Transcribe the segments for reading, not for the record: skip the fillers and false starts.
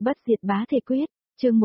Bất diệt bá thể quyết, chương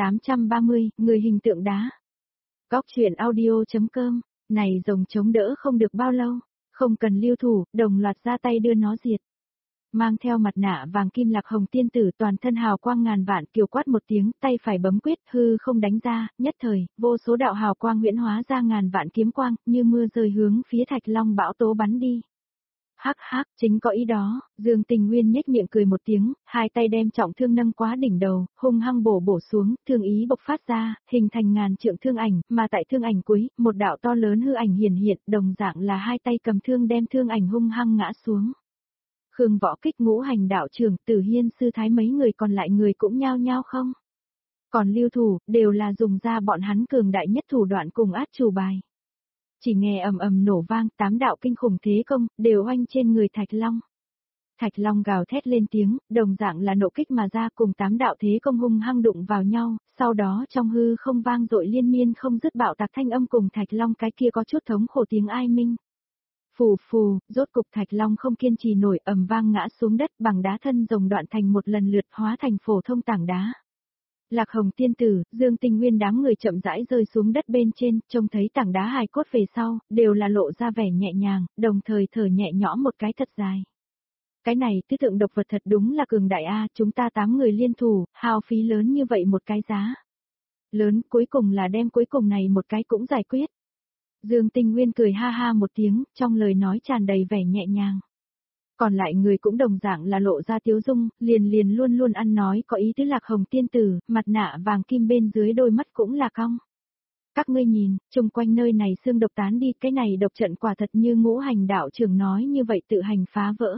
1830, người hình tượng đá. Góc truyện audio.com, này rồng chống đỡ không được bao lâu, không cần lưu thủ, đồng loạt ra tay đưa nó diệt. Mang theo mặt nạ vàng kim Lạc Hồng tiên tử toàn thân hào quang ngàn vạn, kiều quát một tiếng, tay phải bấm quyết, hư không đánh ra, nhất thời, vô số đạo hào quang huyễn hóa ra ngàn vạn kiếm quang, như mưa rơi hướng phía Thạch Long bão tố bắn đi. Hắc hắc, chính có ý đó, Dương Tình Nguyên nhếch miệng cười một tiếng, hai tay đem trọng thương nâng quá đỉnh đầu, hung hăng bổ xuống, thương ý bộc phát ra, hình thành ngàn trượng thương ảnh, mà tại thương ảnh cuối, một đạo to lớn hư ảnh hiển hiện, đồng dạng là hai tay cầm thương đem thương ảnh hung hăng ngã xuống. Khương Võ Kích, Ngũ Hành đạo trưởng, Tử Hiên sư thái mấy người còn lại người cũng nhao nhao không. Còn lưu thủ, đều là dùng ra bọn hắn cường đại nhất thủ đoạn cùng át chủ bài. Chỉ nghe ầm ầm nổ vang, 8 đạo kinh khủng thế công, đều oanh trên người Thạch Long. Thạch Long gào thét lên tiếng, đồng dạng là nộ kích mà ra cùng 8 đạo thế công hung hăng đụng vào nhau, sau đó trong hư không vang dội liên miên không dứt bạo tạc thanh âm cùng Thạch Long cái kia có chút thống khổ tiếng ai minh. Phù phù, rốt cục Thạch Long không kiên trì nổi, ầm vang ngã xuống đất, bằng đá thân rồng đoạn thành một lần lượt hóa thành phổ thông tảng đá. Lạc Hồng tiên tử, Dương Tình Nguyên đám người chậm rãi rơi xuống đất bên trên, trông thấy tảng đá hài cốt về sau, đều là lộ ra vẻ nhẹ nhàng, đồng thời thở nhẹ nhõm một cái thật dài. Cái này tứ tượng độc vật thật đúng là cường đại a, chúng ta 8 người liên thủ, hao phí lớn như vậy một cái giá. Lớn, cuối cùng là đem cuối cùng này một cái cũng giải quyết. Dương Tình Nguyên cười ha ha một tiếng, trong lời nói tràn đầy vẻ nhẹ nhàng. Còn lại người cũng đồng dạng là lộ ra tiếu dung, liền luôn luôn ăn nói có ý tứ Lạc Hồng tiên tử, mặt nạ vàng kim bên dưới đôi mắt cũng là cong. Các ngươi nhìn, chung quanh nơi này xương độc tán đi, cái này độc trận quả thật như Ngũ Hành đạo trưởng nói như vậy tự hành phá vỡ.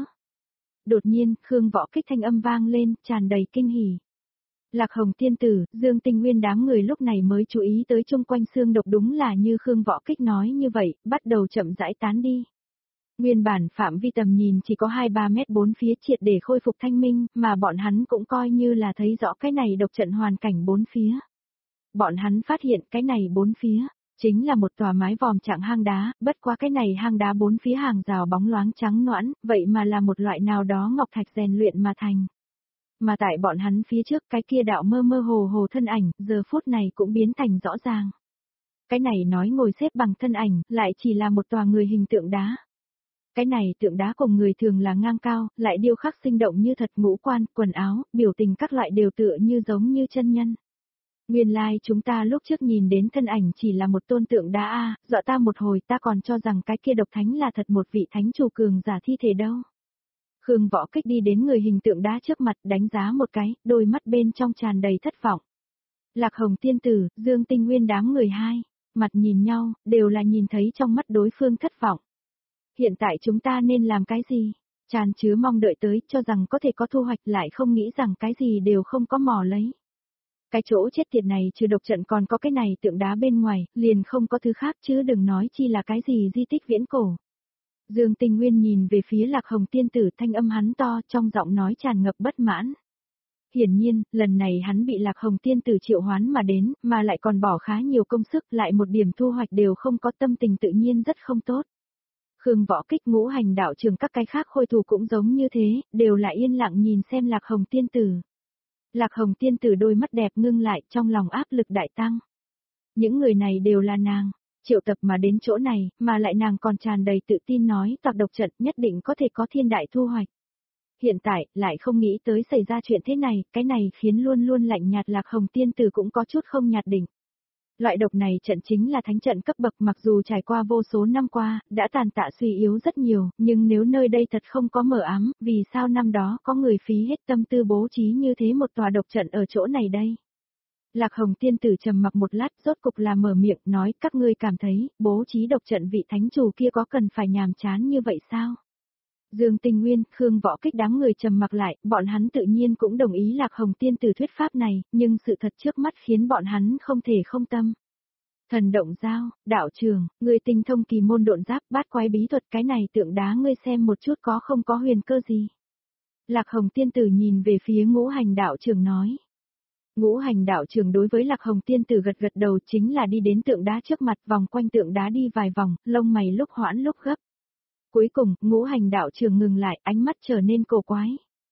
Đột nhiên, Khương Võ Kích thanh âm vang lên, tràn đầy kinh hỉ. Lạc Hồng tiên tử, Dương Tình Nguyên đám người lúc này mới chú ý tới chung quanh xương độc đúng là như Khương Võ Kích nói như vậy, bắt đầu chậm rãi tán đi. Nguyên bản phạm vi tầm nhìn chỉ có 2-3 mét bốn phía triệt để khôi phục thanh minh, mà bọn hắn cũng coi như là thấy rõ cái này độc trận hoàn cảnh bốn phía. Bọn hắn phát hiện cái này bốn phía, chính là một tòa mái vòm trạng hang đá, bất quá cái này hang đá bốn phía hàng rào bóng loáng trắng nõn, vậy mà là một loại nào đó ngọc thạch rèn luyện mà thành. Mà tại bọn hắn phía trước cái kia đạo mơ mơ hồ hồ thân ảnh, giờ phút này cũng biến thành rõ ràng. Cái này nói ngồi xếp bằng thân ảnh, lại chỉ là một tòa người hình tượng đá. Cái này tượng đá cùng người thường là ngang cao, lại điêu khắc sinh động như thật, ngũ quan, quần áo, biểu tình các loại đều tựa như giống như chân nhân. Nguyên lai chúng ta lúc trước nhìn đến thân ảnh chỉ là một tôn tượng đá a, dọa ta một hồi, ta còn cho rằng cái kia độc thánh là thật một vị thánh chủ cường giả thi thể đâu. Khương Võ Kích đi đến người hình tượng đá trước mặt, đánh giá một cái, đôi mắt bên trong tràn đầy thất vọng. Lạc Hồng tiên tử, Dương Tình Nguyên đám người hai, mặt nhìn nhau, đều là nhìn thấy trong mắt đối phương thất vọng. Hiện tại chúng ta nên làm cái gì? Tràn chứa mong đợi tới, cho rằng có thể có thu hoạch, lại không nghĩ rằng cái gì đều không có mò lấy. Cái chỗ chết tiệt này trừ độc trận còn có cái này tượng đá bên ngoài, liền không có thứ khác chứ đừng nói chi là cái gì di tích viễn cổ. Dương Tình Nguyên nhìn về phía Lạc Hồng tiên tử, thanh âm hắn to, trong giọng nói tràn ngập bất mãn. Hiển nhiên, lần này hắn bị Lạc Hồng tiên tử triệu hoán mà đến, mà lại còn bỏ khá nhiều công sức, lại một điểm thu hoạch đều không có, tâm tình tự nhiên rất không tốt. Khương Võ Kích, Ngũ Hành đạo trưởng các cái khác khôi thủ cũng giống như thế, đều là yên lặng nhìn xem Lạc Hồng tiên tử. Lạc Hồng tiên tử đôi mắt đẹp ngưng lại, trong lòng áp lực đại tăng. Những người này đều là nàng, triệu tập mà đến chỗ này, mà lại nàng còn tràn đầy tự tin nói toạc độc trận nhất định có thể có thiên đại thu hoạch. Hiện tại, lại không nghĩ tới xảy ra chuyện thế này, cái này khiến luôn luôn lạnh nhạt Lạc Hồng tiên tử cũng có chút không nhạt đỉnh. Loại độc này trận chính là thánh trận cấp bậc, mặc dù trải qua vô số năm qua, đã tàn tạ suy yếu rất nhiều, nhưng nếu nơi đây thật không có mờ ám, vì sao năm đó có người phí hết tâm tư bố trí như thế một tòa độc trận ở chỗ này đây? Lạc Hồng tiên tử trầm mặc một lát, rốt cục là mở miệng nói, các ngươi cảm thấy, bố trí độc trận vị thánh chủ kia có cần phải nhàm chán như vậy sao? Dương Tình Nguyên, Khương Võ Kích đám người trầm mặc lại, bọn hắn tự nhiên cũng đồng ý Lạc Hồng tiên tử thuyết pháp này, nhưng sự thật trước mắt khiến bọn hắn không thể không tâm. Thần động giao, đạo trường, người tinh thông kỳ môn độn giáp, bát quái bí thuật, cái này tượng đá ngươi xem một chút có không có huyền cơ gì. Lạc Hồng tiên tử nhìn về phía Ngũ Hành đạo trường nói. Ngũ Hành đạo trường đối với Lạc Hồng tiên tử gật gật đầu, chính là đi đến tượng đá trước mặt, vòng quanh tượng đá đi vài vòng, lông mày lúc hoãn lúc gấp. Cuối cùng, Ngũ Hành đạo trường ngừng lại, ánh mắt trở nên cổ quái.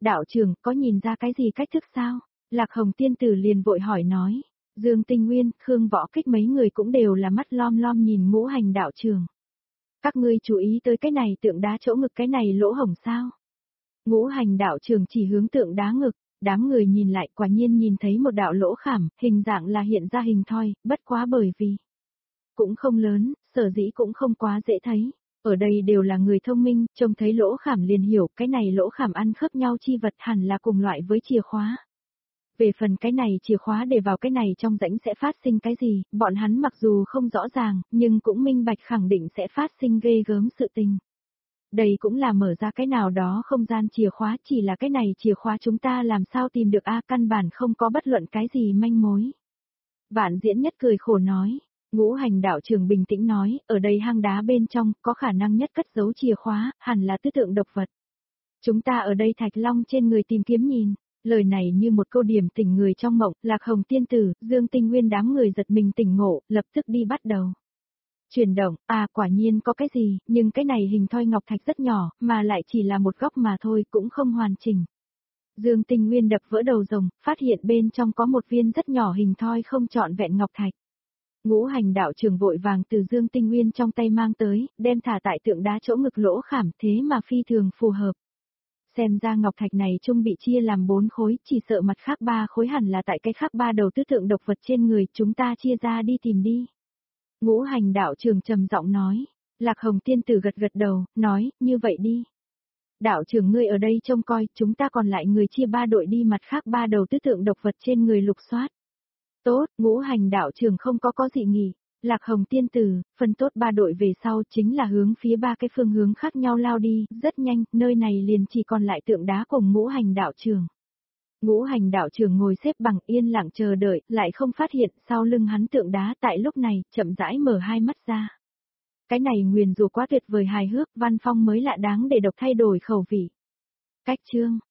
Đạo trưởng có nhìn ra cái gì cách thức sao? Lạc Hồng tiên tử liền vội hỏi nói. Dương Tinh Nguyên, Khương Võ Kích mấy người cũng đều là mắt lom lom nhìn Ngũ Hành đạo trưởng. Các ngươi chú ý tới cái này tượng đá chỗ ngực cái này lỗ hổng sao? Ngũ Hành đạo trưởng chỉ hướng tượng đá ngực, đám người nhìn lại quả nhiên nhìn thấy một đạo lỗ khảm, hình dạng là hiện ra hình thoi, bất quá bởi vì cũng không lớn, sở dĩ cũng không quá dễ thấy. Ở đây đều là người thông minh, trông thấy lỗ khảm liền hiểu cái này lỗ khảm ăn khớp nhau chi vật hẳn là cùng loại với chìa khóa. Về phần cái này chìa khóa để vào cái này trong rãnh sẽ phát sinh cái gì, bọn hắn mặc dù không rõ ràng, nhưng cũng minh bạch khẳng định sẽ phát sinh ghê gớm sự tình. Đây cũng là mở ra cái nào đó không gian chìa khóa, chỉ là cái này chìa khóa chúng ta làm sao tìm được căn bản không có bất luận cái gì manh mối. Vạn Diễn Nhất cười khổ nói, Ngũ Hành đạo trưởng bình tĩnh nói, ở đây hang đá bên trong có khả năng nhất cất giấu chìa khóa, hẳn là tứ tượng độc vật. Chúng ta ở đây Thạch Long trên người tìm kiếm nhìn. Lời này như một câu điểm tỉnh người trong mộng, Lạc Hồng tiên tử, Dương Tinh Nguyên đám người giật mình tỉnh ngộ, lập tức đi bắt đầu. Chuyển động, quả nhiên có cái gì, nhưng cái này hình thoi ngọc thạch rất nhỏ, mà lại chỉ là một góc mà thôi, cũng không hoàn chỉnh. Dương Tinh Nguyên đập vỡ đầu rồng, phát hiện bên trong có một viên rất nhỏ hình thoi không trọn vẹn ngọc thạch. Ngũ Hành đạo trưởng vội vàng từ Dương Tinh Nguyên trong tay mang tới, đem thả tại tượng đá chỗ ngực lỗ khảm, thế mà phi thường phù hợp. Xem ra ngọc thạch này chung bị chia làm 4 khối, chỉ sợ mặt khác 3 khối hẳn là tại cái khác 3 đầu tứ tượng độc vật trên người, chúng ta chia ra đi tìm đi. Ngũ Hành đạo trưởng trầm giọng nói. Lạc Hồng tiên tử gật gật đầu, nói, như vậy đi. Đạo trưởng ngươi ở đây trông coi, chúng ta còn lại người chia 3 đội đi mặt khác 3 đầu tứ tượng độc vật trên người lục soát. Tốt, Ngũ Hành đạo trưởng không có dị nghị. Lạc Hồng tiên tử, phân tốt 3 đội về sau chính là hướng phía 3 cái phương hướng khác nhau lao đi, rất nhanh, nơi này liền chỉ còn lại tượng đá cùng Ngũ Hành đạo trưởng. Ngũ Hành đạo trưởng ngồi xếp bằng yên lặng chờ đợi, lại không phát hiện sau lưng hắn tượng đá tại lúc này, chậm rãi mở hai mắt ra. Cái này nguyền rủa quá tuyệt vời hài hước, Văn Phong mới lạ đáng để độc thay đổi khẩu vị. Cách chương